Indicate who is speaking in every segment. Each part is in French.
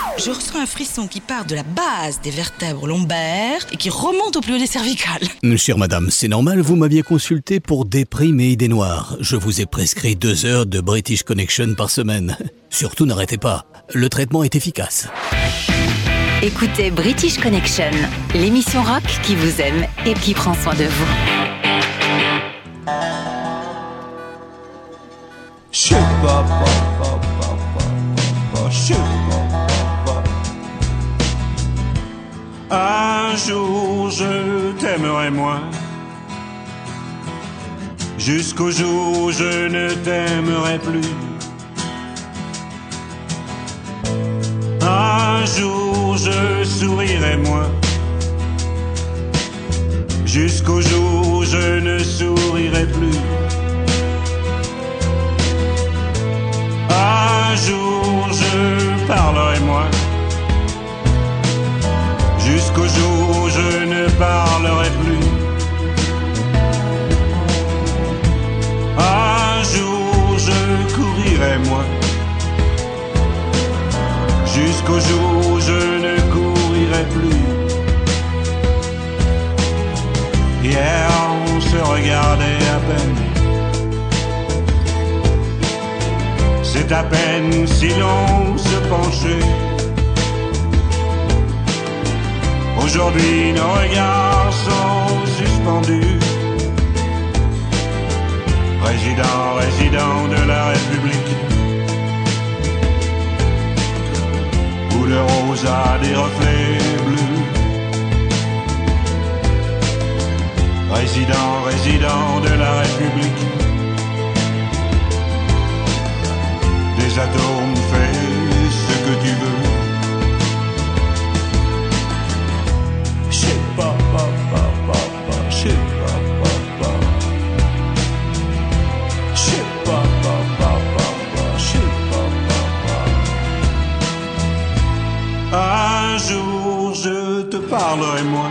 Speaker 1: Je ressens un frisson qui part de la base des vertèbres lombaires et qui remonte au plus haut des cervicales.
Speaker 2: Chère madame, c'est normal, vous m'aviez consulté pour des primes et idées noires. Je vous ai prescrit 2 heures de British Connection par semaine. Surtout n'arrêtez pas, le traitement est efficace.
Speaker 3: Écoutez British Connection, l'émission rock qui vous aime et qui prend soin de vous.
Speaker 4: Un jour je t'aimerai moins, jusqu'au jour où je ne t'aimerai plus. Un jour je sourirai moins, jusqu'au jour où je ne sourirai plus. Un jour je parlerai moins, jusqu'au jour où je ne parlerai plus. Un jour je courirai moins, jusqu'au jour où je ne courirai plus. Hier on se regardait à peine, c'est à peine si l'on se penchait. Aujourd'hui nos regards sont suspendus. Résident de la République, où le rose a des reflets bleus. Résident de la République, des atomes fais ce que tu veux. Un jour je te parlerai moins,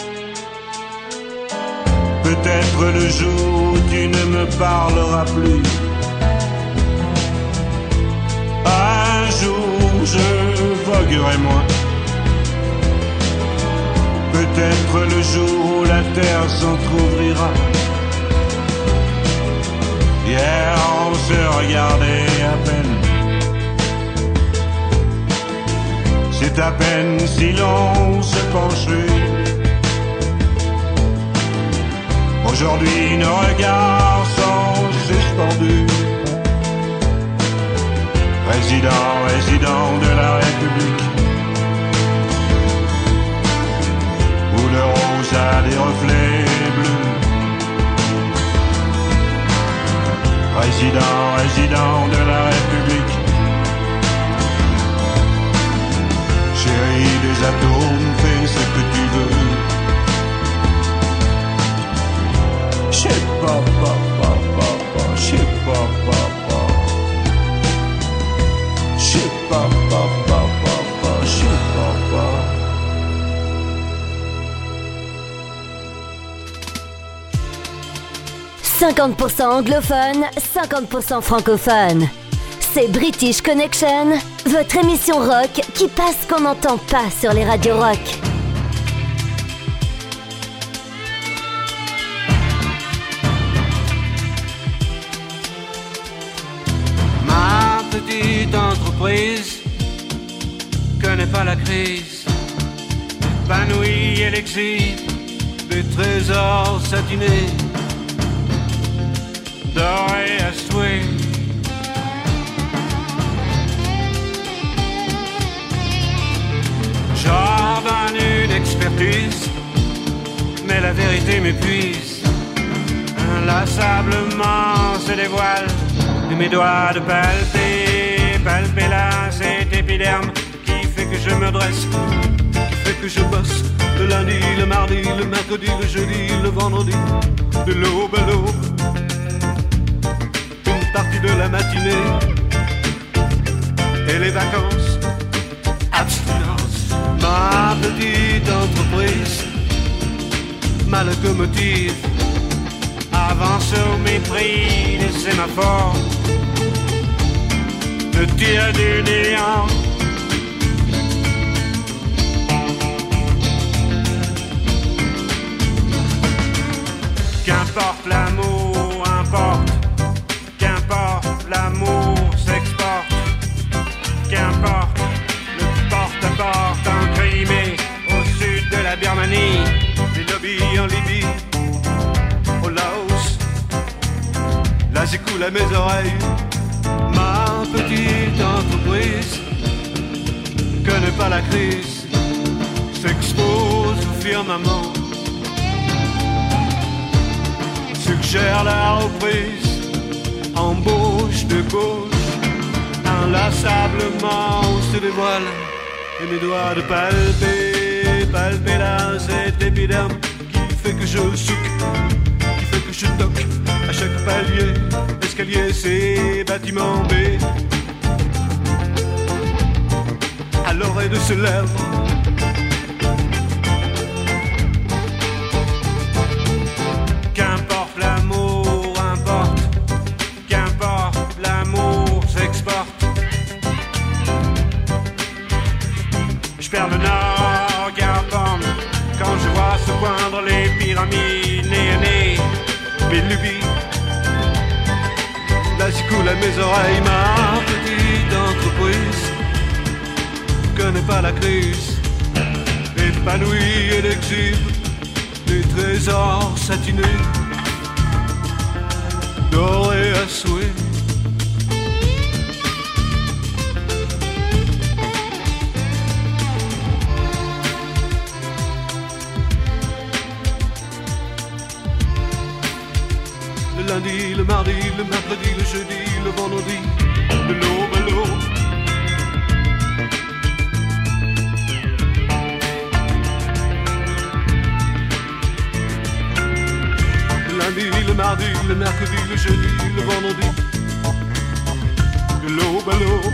Speaker 4: peut-être le jour où tu ne me parleras plus. Un jour je voguerai moins, peut-être le jour où la terre s'entr'ouvrira. Hier on se regardait à peine, c'est à peine si l'on se penchait. Aujourd'hui nos regards sont suspendus. Résident de la République, où le rose a des reflets bleus. Résident de la République, chérie des atomes, fais ce que tu veux. Je sais pas, je sais pas, je sais pas, je sais pas.
Speaker 5: 50% anglophone, 50% francophone. C'est British Connection, votre émission rock qui passe ce qu'on n'entend pas sur les radios rock.
Speaker 6: Ma petite entreprise connaît pas la crise, épanouie et l'exhibe des trésors satinés, dorés à souhait. J'ordonne une expertise, mais la vérité m'épuise. Inlassablement se dévoile et mes doigts de palper là cet épiderme qui fait que je me dresse, qui fait que je bosse le lundi, le mardi, le mercredi, le jeudi, le vendredi, de l'aube à l'aube, une partie de la matinée et les vacances, abstinence. Ma petite entreprise, ma locomotive avance au mépris des sémaphores, me tire du néant Libye, au Laos. Là j'écoule à mes oreilles ma petite entreprise. Connais pas la crise, s'expose au firmament. Suggère la reprise, embauche de gauche. Inlassablement on se dévoile et mes doigts de palper là cet épiderme qui fait que je souque, qui fait que je toque à chaque palier, escalier, c'est bâtiment B. À l'oreille de ses lèvres, qu'importe l'amour, importe, qu'importe l'amour s'exporte. Je perds le nord, Garpon, quand je vois se poindre les pyramides, né, mes lubies. Là j'écoule à mes oreilles ma petite entreprise. Connais pas la crise, épanouie et exhibe des trésors satinés, dorés à souhait. Le lundi, le mardi, le mercredi, le jeudi, le vendredi, de l'aube à l'aube. Le lundi, le mardi, le mercredi, le jeudi, le vendredi, de l'aube à l'aube.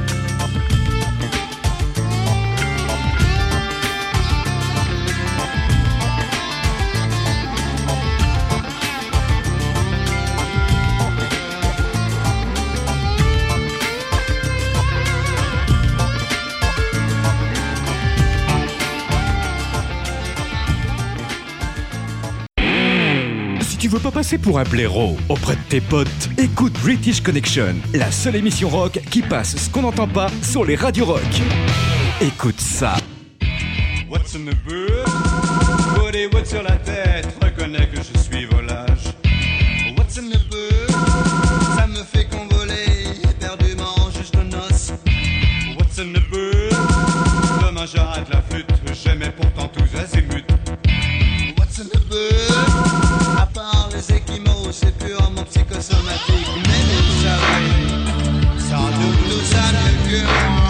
Speaker 7: Tu veux pas passer pour un blaireau auprès de tes potes? Écoute British Connection, la seule émission rock qui passe ce qu'on n'entend pas sur les radios rock. Écoute ça.
Speaker 6: What's in the book? Body wood sur la tête, reconnais que je suis volage. What's in the book? Ça me fait convoler, éperdument juste de noces. What's in the book? Demain j'arrête la flûte, j'aimais pourtant tous azimuts. What's in the book? À part les équimaux, c'est purement psychosomatique. Mais vous savez, sans doute tout ça mieux que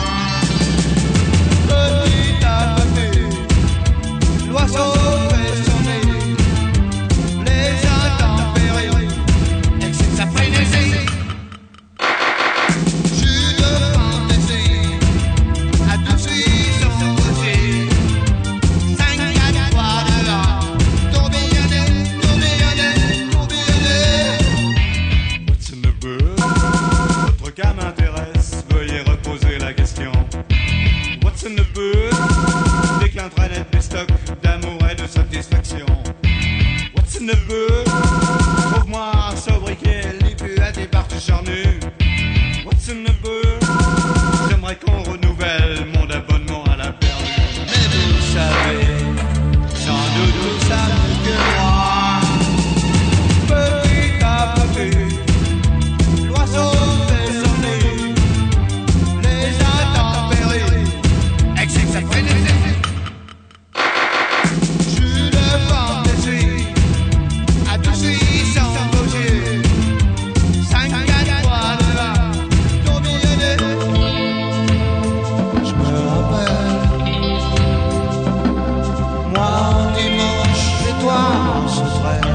Speaker 6: moi. Petit à petit, l'oiseau fait sonner les intempéries, excite sa frénésie. Jus de fantaisie, adouci son côté. 5-4 fois dehors, tourbillonner. What's in the book? Votre cas m'intéresse, veuillez reposer la question. What's in the book? Déclin très net des stocks d'amour et de satisfaction. What's in the book? Trouve-moi un sobriquet, libu à des parties charnues. What's in the book? J'aimerais qu'on renouvelle mon abonnement à la perlue. Mais vous savez, sans doute tout ça mieux que moi. Petit à petit, l'oiseau fait sonner les intempéries, excite sa frénésie. Jus de fantaisie, adouci sans gauger. 5-4 fois dehors, tourbillonner. Je me rappelle, moi dimanche, et toi on se ferait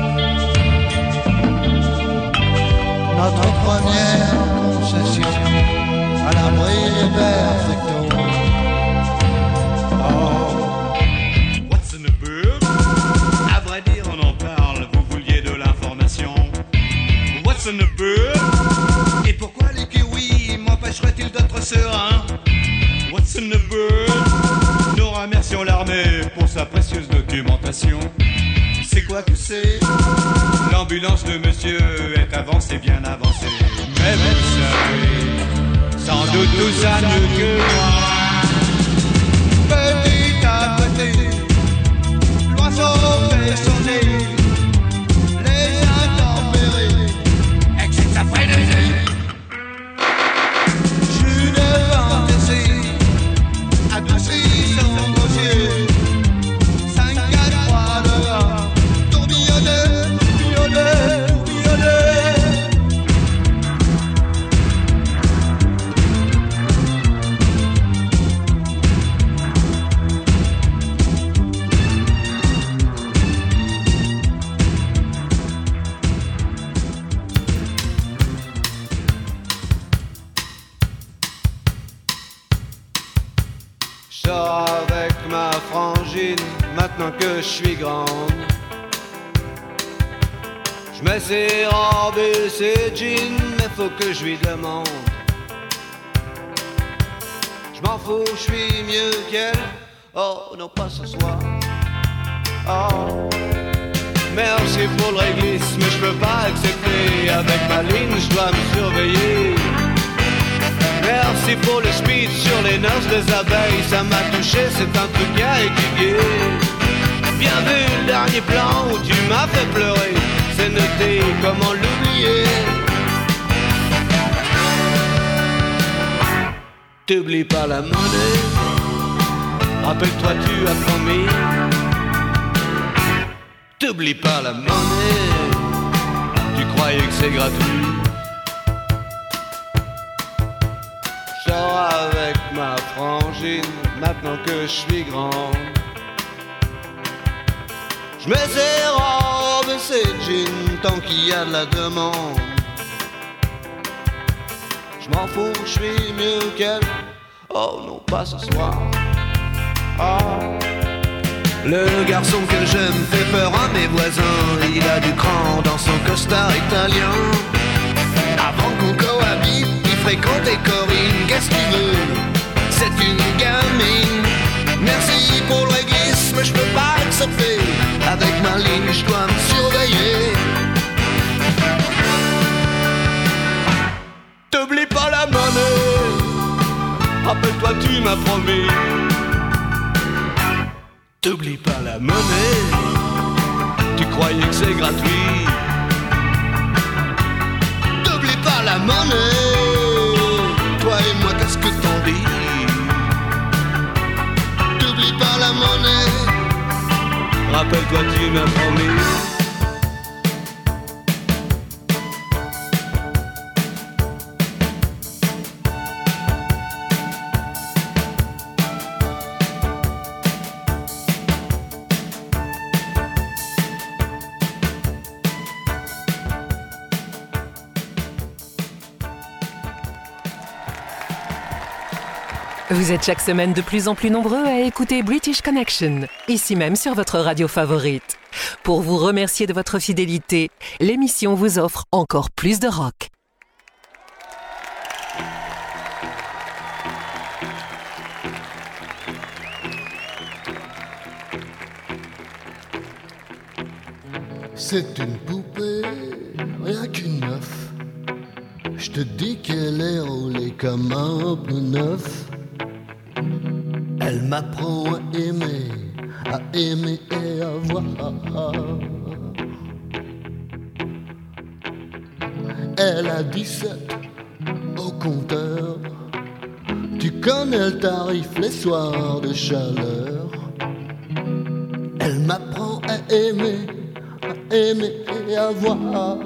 Speaker 6: notre première concession à l'abri des perfectos. Oh, what's in the book? À vrai dire, on en parle, vous vouliez de l'information. What's in the book? Et pourquoi les kiwis m'empêcheraient-ils d'être serein? What's in the book? Nous remercions l'armée pour sa précieuse documentation. C'est quoi que c'est? L'ambulance de monsieur est avancée, bien avancée. Mais vous savez, sans doute tout ça mieux que moi. Petit à petit, l'oiseau fait
Speaker 8: sors avec ma frangine maintenant que je suis grande. Je mets ses robes et ses jeans, mais faut que je lui demande. Je m'en fous, je suis mieux qu'elle. Oh non, pas ce soir. Oh, merci pour le réglisse, mais je peux pas accepter. Avec ma ligne, je dois me surveiller. Merci pour le speed sur les noces des abeilles. Ça m'a touché, c'est un truc à étudier. Bien vu le dernier plan où tu m'as fait pleurer. C'est noté, comment l'oublier. T'oublies pas la monnaie. Rappelle-toi, tu as promis. T'oublies pas la monnaie. Tu croyais que c'est gratuit. Je sors avec ma frangine maintenant que je suis grand. Je mets ses robes et ses jeans tant qu'il y a de la demande. Je m'en fous, je suis mieux qu'elle. Oh non, pas ce soir. Oh. Le garçon que j'aime fait peur à mes voisins. Il a du cran dans son costard italien. Avant qu'on cohabite, il fréquentait Corinne. Qu'est-ce qu'il veut? C'est une gamine. Merci pour le réglisse, mais je peux pas accepter. Avec ma ligne, je dois me surveiller. T'oublies pas la monnaie. Rappelle-toi, tu m'as promis. T'oublies pas la monnaie. Tu croyais que c'est gratuit. T'oublies pas la monnaie. Toi et moi, qu'est-ce que t'en dis? T'oublies pas la monnaie. Rappelle-toi, tu m'as promis.
Speaker 9: Vous êtes chaque semaine de plus en plus nombreux à écouter British Connection, ici même sur votre radio favorite. Pour vous remercier de votre fidélité, l'émission vous offre encore plus de rock.
Speaker 10: C'est une poupée, rien qu'une neuf. Je te dis qu'elle est roulée comme un pneu neuf. Elle m'apprend à aimer et à voir. Elle a 17 au compteur. Tu connais le tarif les soirs de chaleur. Elle m'apprend à aimer et à voir.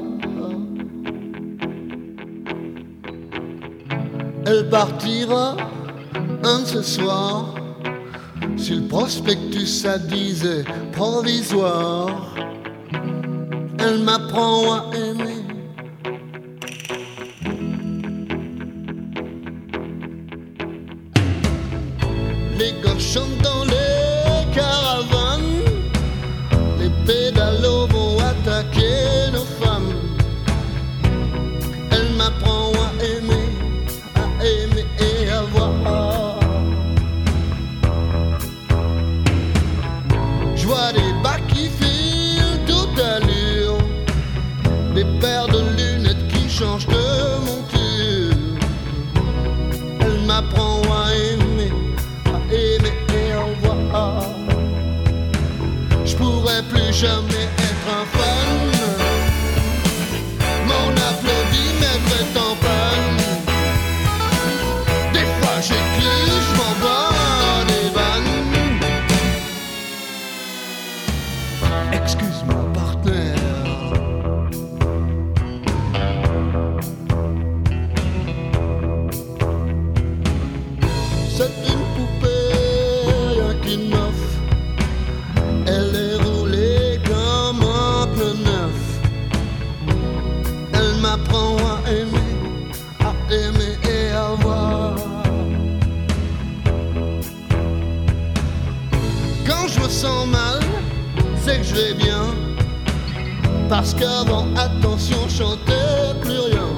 Speaker 10: Elle partira un de ce soir. Sur le prospectus ça disait provisoire. Elle m'apprend à aimer. Les gosses chantent dans les caravanes. Les pédalos vont attaquer nos femmes. Elle m'apprend à aimer et à voir. Je vois des bacs qui filent toute allure, des paires de lunettes qui changent de monture. Elle m'apprend à aimer et à voir. Je pourrais plus jamais être un fan. Mon applaudimètre est en panne. Des fois j'écluse, je m'en bats des vannes. Excuse mon partenaire. C'est une poupée, rien qu'une neuf. Elle est roulée comme un me sens mal, c'est que je vais bien. Parce qu'avant, attention, je chantais plus rien.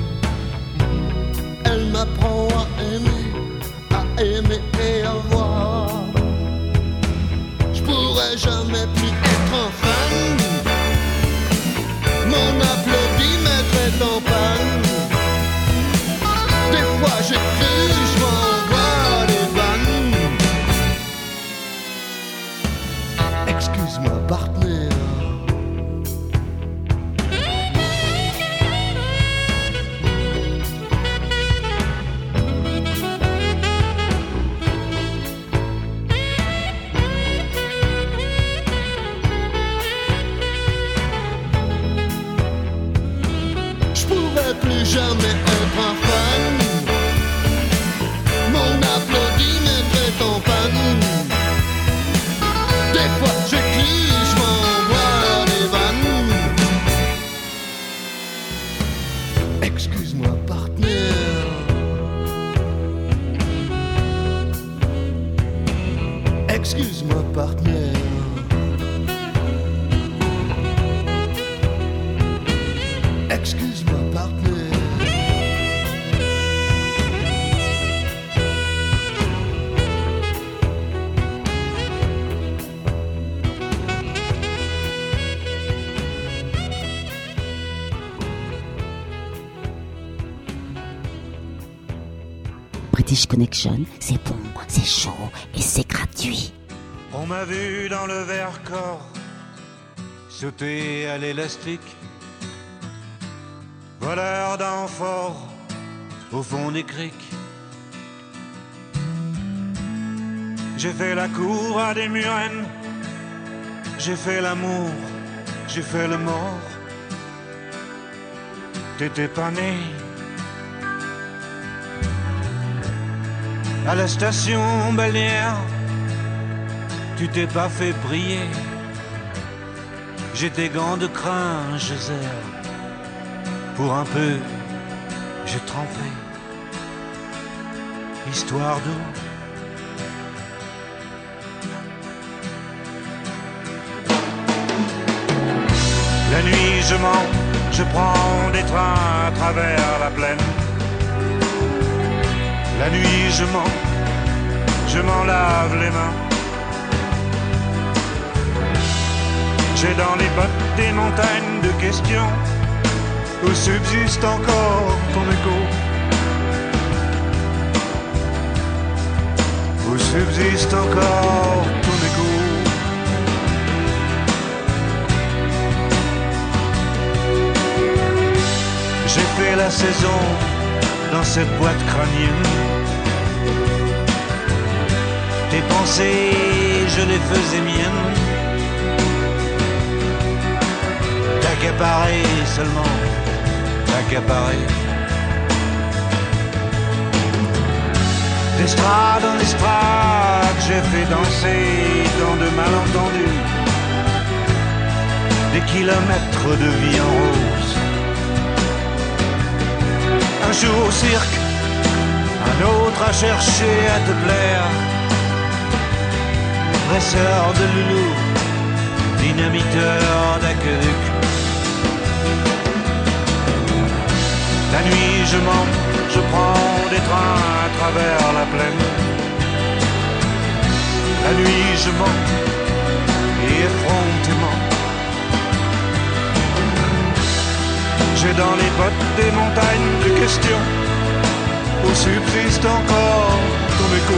Speaker 10: Elle m'apprend à aimer et à voir. Je pourrais jamais plus être un fan. Mon applaudimètre est en panne. Des fois j'écris, je m'envoie des vannes. Excuse-moi, partenaire. Plus jamais être un fan. Mon applaudimètre est en panne. Des fois j'écris, je m'envoie des vannes. Excuse-moi, partenaire. Excuse-moi, partenaire. Excuse-moi, partenaire.
Speaker 11: British Connection, c'est bon, c'est chaud et c'est gratuit.
Speaker 6: On m'a vu dans le Vercors sauter à l'élastique, voleur d'amphores au fond des criques. J'ai fait la cour à des murennes, j'ai fait l'amour, j'ai fait le mort. T'étais pas né. À la station balnéaire, tu t'es pas fait briller. J'ai tes gants de crin, je serre. Pour un peu, j'ai trempé. Histoire d'eau. La nuit, je mens, je prends des trains à travers la plaine. La nuit, je mens, je m'en lave les mains. J'ai dans les bottes des montagnes de questions où subsiste encore ton écho. Où subsiste encore ton écho. J'ai fait la saison dans cette boîte crânienne. Tes pensées, je les faisais miennes. T'accaparer seulement, t'accaparer. D'estrade en estrade, j'ai fait danser dans de malentendus des kilomètres de vie en rose. Un jour au cirque, un autre à chercher à te plaire. Presseur de loulou, dynamiteur d'aqueduc. La nuit je mens, je prends des trains à travers la plaine. La nuit je mens, et effrontément. J'ai dans les bottes des montagnes de questions où subsiste encore ton écho.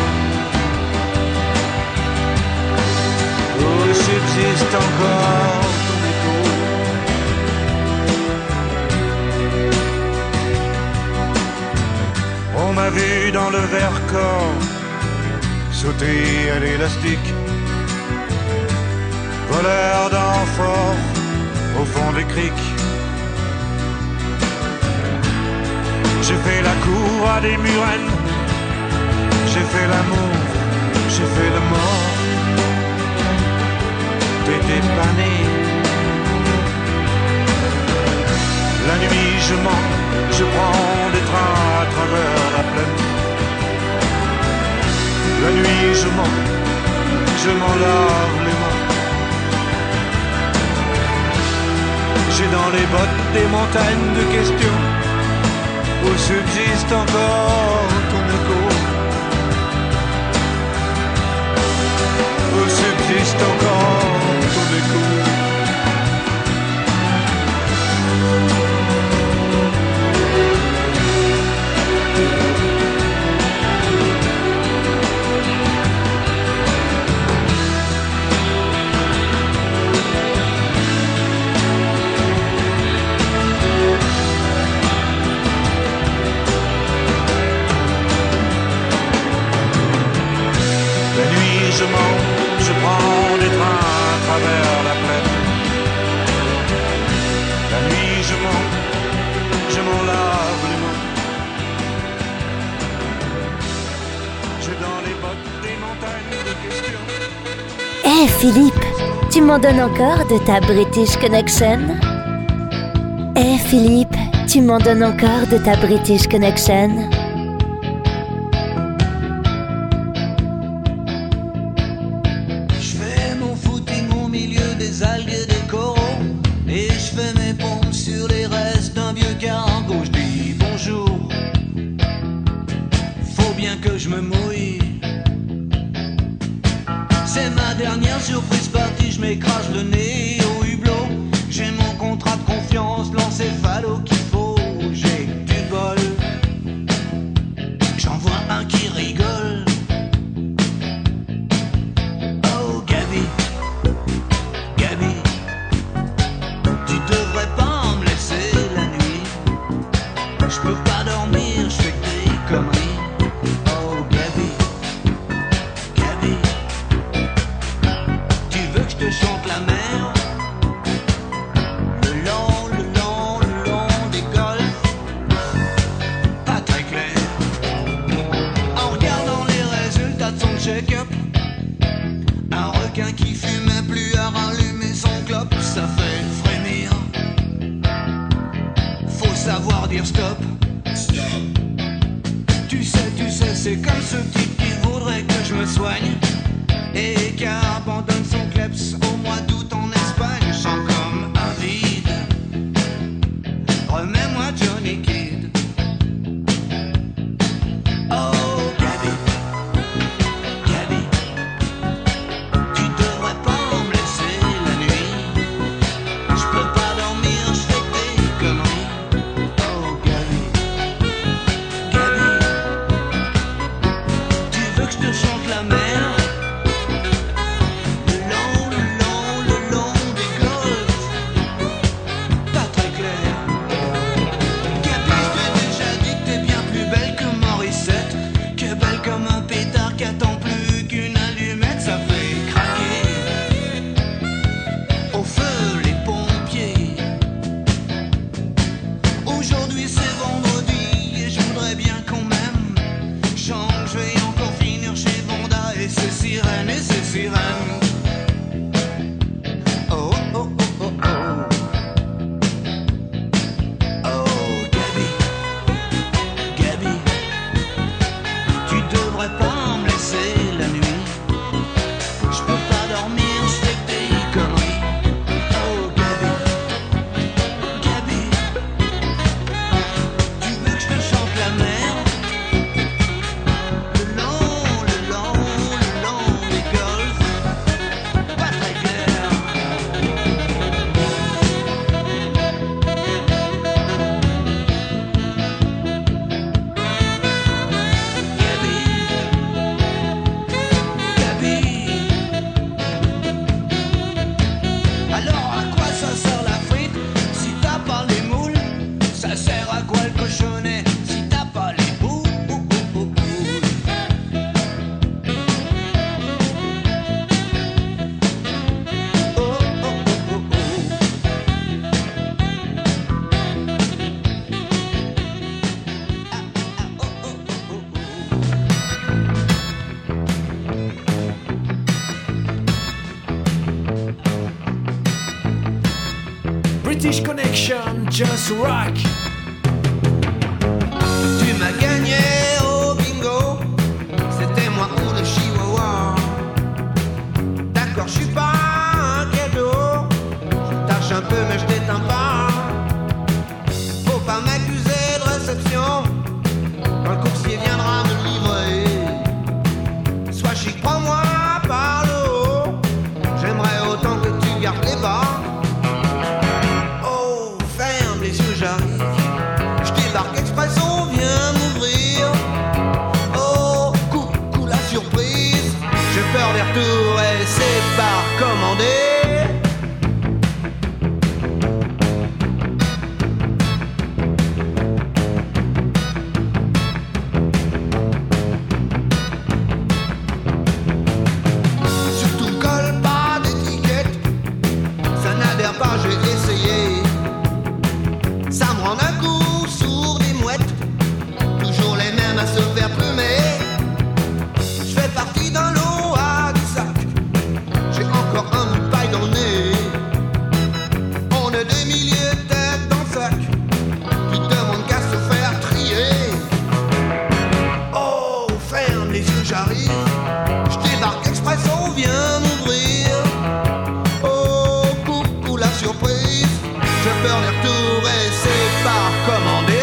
Speaker 6: Où subsiste encore ton écho. On m'a vu dans le Vercors sauter à l'élastique, voleur d'amphores au fond des criques. J'ai fait la cour à des murennes, j'ai fait l'amour, j'ai fait le mort. T'étais pas né. La nuit je mens, je prends des trains à travers la plaine. La nuit je mens, je m'en lave les mains. J'ai dans les bottes des montagnes de questions où subsiste encore ton écho, où subsiste encore ton écho. Je prends des trains à travers la plaine. La nuit je m'en lave les mains. J'ai dans les bottes des montagnes de questions.
Speaker 5: Eh Philippe, tu m'en donnes encore de ta British Connection? Eh Philippe, tu m'en donnes encore de ta British Connection?
Speaker 8: Que je me mouille. C'est ma dernière surprise partie, je m'écrase le nez au hublot. J'ai mon contrat de confiance, l'encéphalo qu'il faut. J'ai du bol, j'en vois un qui rigole. Oh Gabi, Gabi, tu devrais pas me laisser la nuit. Je peux pas dormir, je fais que des conneries. Chante la mer, le long des golfs, pas très clair. En regardant les résultats de son check-up, un requin qui fumait plus à rallumer son clope, ça fait frémir. Faut savoir dire stop. Tu sais, c'est comme ce type qui voudrait que je me soigne et qui abandonne son kleps au mois d'août en Espagne. Je sens comme un vide. Remets-moi Johnny Kidd. Oh Gabi, Gabi, tu devrais pas me laisser la nuit. Je peux pas dormir, je fais des conneries. Oh Gabi, Gabi, tu veux que je te chante la mer?
Speaker 12: British Connection, just rock.
Speaker 8: Tu m'as gagné au bingo, c'était moi ou le chihuahua. peur des retours et c'est pas recommandé. Surtout colle pas d'étiquette, ça n'adhère pas, j'ai essayé. Ça me rend un coup sourd des mouettes, toujours les mêmes à se faire plumer. Je fais partie d'un lot à du sac, j'ai encore un bout de paille dans le nez. On est des milliers de têtes dans le sac, qui demandent qu'à se faire trier. Oh, ferme les yeux, j'arrive, je débarque expresso, viens m'ouvrir. Oh, coucou la surprise, j'ai peur des retours et c'est pas recommandé.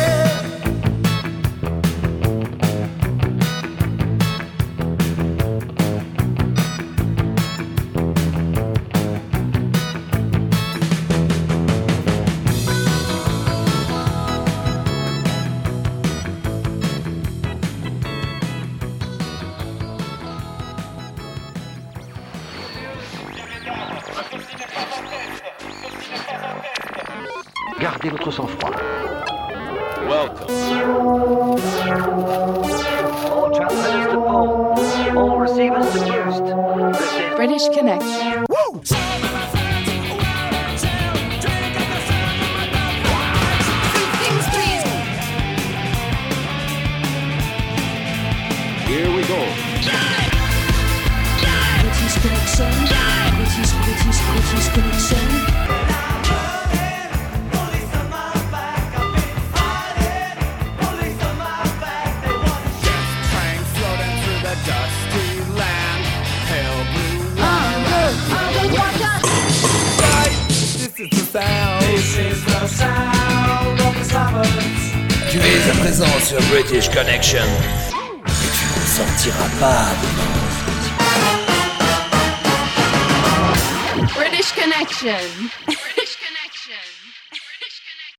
Speaker 13: Gardez votre sang-froid.
Speaker 14: Welcome.
Speaker 13: All transmitters to Paul. All receivers to Houston.
Speaker 15: British Connection.
Speaker 13: Woo!
Speaker 14: Here we go.
Speaker 16: British Connection. British Connection.
Speaker 12: Tu es à présent sur British Connection. Et tu n'en sortiras pas.
Speaker 15: British Connection.